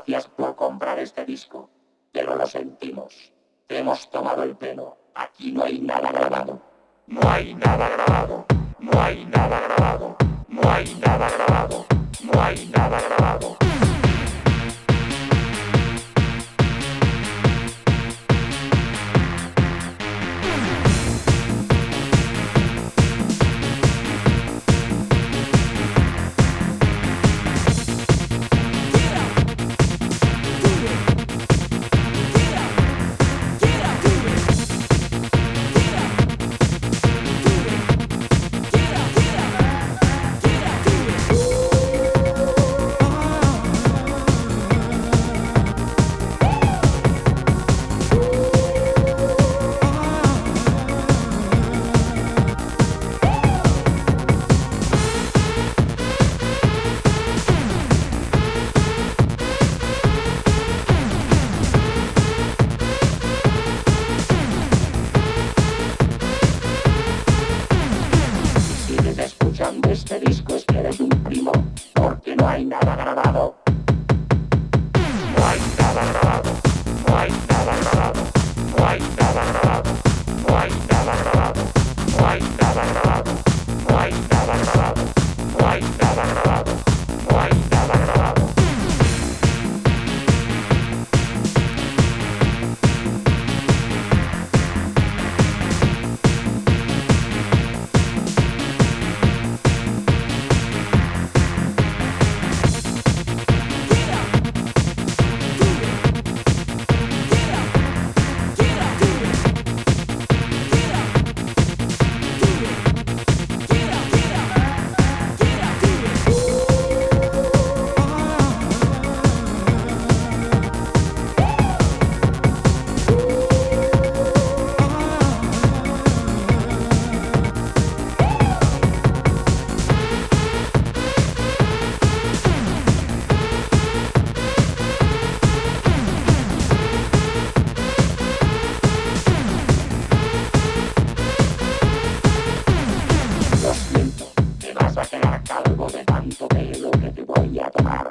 Gracias por comprar este disco, pero lo sentimos. Te hemos tomado el pelo. Aquí no hay nada grabado. No hay nada grabado. No hay nada grabado. No hay nada grabado. No hay nada grabado. Escuchando este disco es que eres un primo, porque no hay nada grabado. No hay nada grabado. No hay nada grabado. No hay nada grabado. No hay nada grabado. No hay nada grabado. No hay nada grabado. No hay nada grabado. No hay nada grabado. Vas a quedar calvo de tanto pelo que te voy a tomar.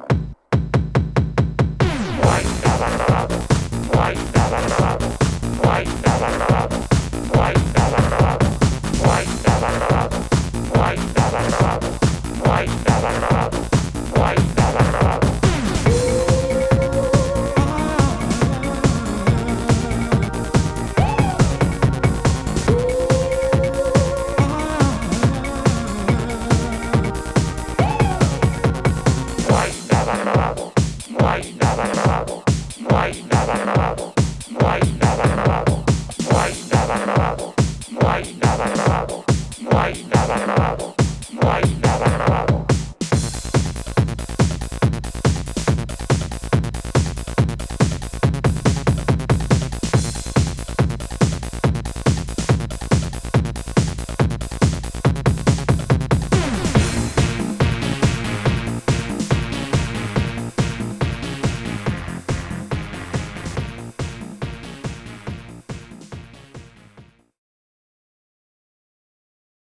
No hay nada grabado. No hay nada grabado. No hay nada grabado. No hay nada grabado. No hay nada grabado. No hay nada grabado. No hay nada grabado. No hay nada grabado. No hay nada grabado, no hay nada grabado, no hay nada grabado, no hay nada grabado, no hay nada grabado, no hay nada grabado, no hay nada grabado, no hay